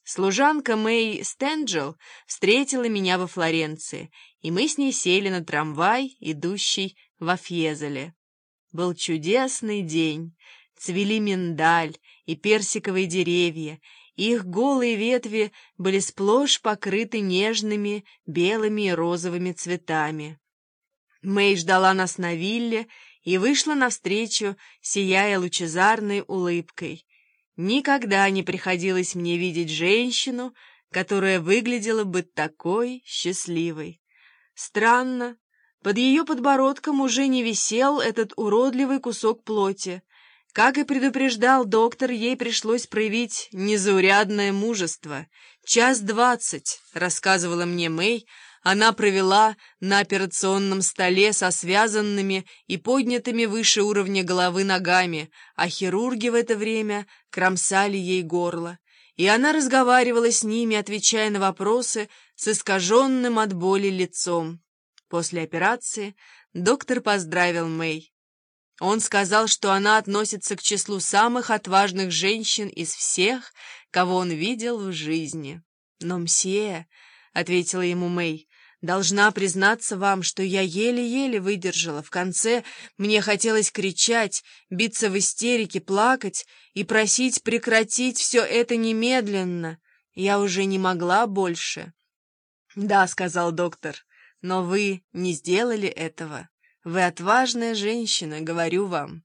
Служанка Мэй Стенджел встретила меня во Флоренции, и мы с ней сели на трамвай, идущий во Фьезоле. Был чудесный день. Цвели миндаль и персиковые деревья, и их голые ветви были сплошь покрыты нежными белыми и розовыми цветами. Мэй ждала нас на вилле и вышла навстречу, сияя лучезарной улыбкой. Никогда не приходилось мне видеть женщину, которая выглядела бы такой счастливой. Странно, под ее подбородком уже не висел этот уродливый кусок плоти. Как и предупреждал доктор, ей пришлось проявить незаурядное мужество. 1:20, рассказывала мне Мэй, она провела на операционном столе со связанными и поднятыми выше уровня головы ногами, а хирурги в это время кромсали ей горло. И она разговаривала с ними, отвечая на вопросы с искаженным от боли лицом. После операции доктор поздравил Мэй. Он сказал, что она относится к числу самых отважных женщин из всех, кого он видел в жизни. «Но, мсье», — ответила ему Мэй, — «должна признаться вам, что я еле-еле выдержала. В конце мне хотелось кричать, биться в истерике, плакать и просить прекратить все это немедленно. Я уже не могла больше». «Да», — сказал доктор, — «но вы не сделали этого. Вы отважная женщина, говорю вам».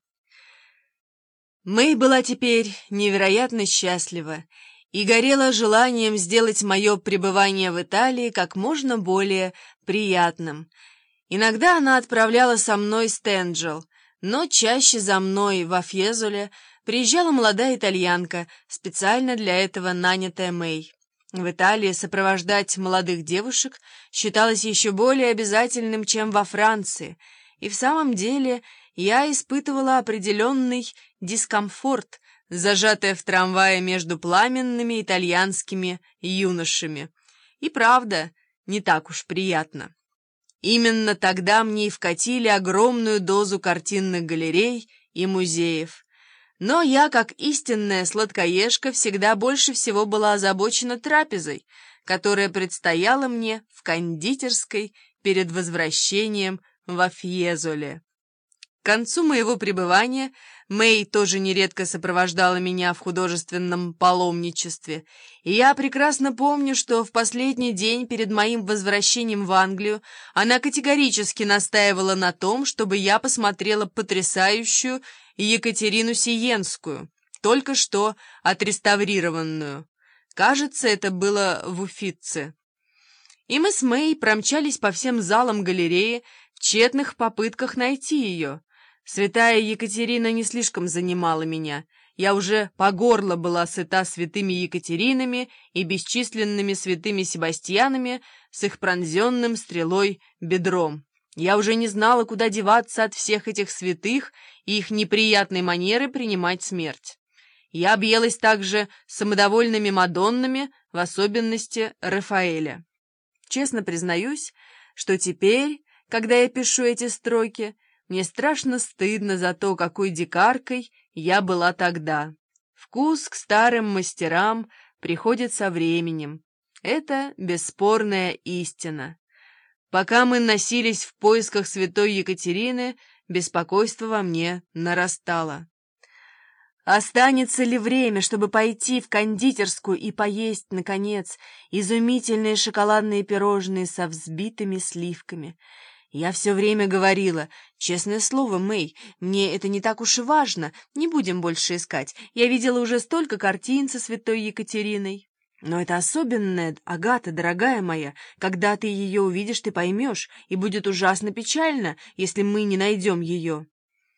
Мэй была теперь невероятно счастлива и горела желанием сделать мое пребывание в Италии как можно более приятным. Иногда она отправляла со мной Стенджел, но чаще за мной во Фьезоле приезжала молодая итальянка, специально для этого нанятая Мэй. В Италии сопровождать молодых девушек считалось еще более обязательным, чем во Франции, и в самом деле я испытывала определенный дискомфорт, зажатая в трамвае между пламенными итальянскими юношами. И правда, не так уж приятно. Именно тогда мне и вкатили огромную дозу картинных галерей и музеев. Но я, как истинная сладкоежка, всегда больше всего была озабочена трапезой, которая предстояла мне в кондитерской перед возвращением во Фьезоле. К концу моего пребывания Мэй тоже нередко сопровождала меня в художественном паломничестве, и я прекрасно помню, что в последний день перед моим возвращением в Англию она категорически настаивала на том, чтобы я посмотрела потрясающую Екатерину Сиенскую, только что отреставрированную. Кажется, это было в Уффици. И мы с Мэй промчались по всем залам галереи в тщетных попытках найти ее. Святая Екатерина не слишком занимала меня. Я уже по горло была сыта святыми Екатеринами и бесчисленными святыми Себастьянами с их пронзенным стрелой бедром. Я уже не знала, куда деваться от всех этих святых и их неприятной манеры принимать смерть. Я объелась также самодовольными Мадоннами, в особенности Рафаэля. Честно признаюсь, что теперь, когда я пишу эти строки, мне страшно стыдно за то, какой дикаркой я была тогда. Вкус к старым мастерам приходит со временем. Это бесспорная истина. Пока мы носились в поисках святой Екатерины, беспокойство во мне нарастало. Останется ли время, чтобы пойти в кондитерскую и поесть, наконец, изумительные шоколадные пирожные со взбитыми сливками? Я все время говорила: «Честное слово, Мэй, мне это не так уж и важно, не будем больше искать. Я видела уже столько картин со святой Екатериной». «Но это особенная, Агата, дорогая моя. Когда ты ее увидишь, ты поймешь, и будет ужасно печально, если мы не найдем ее».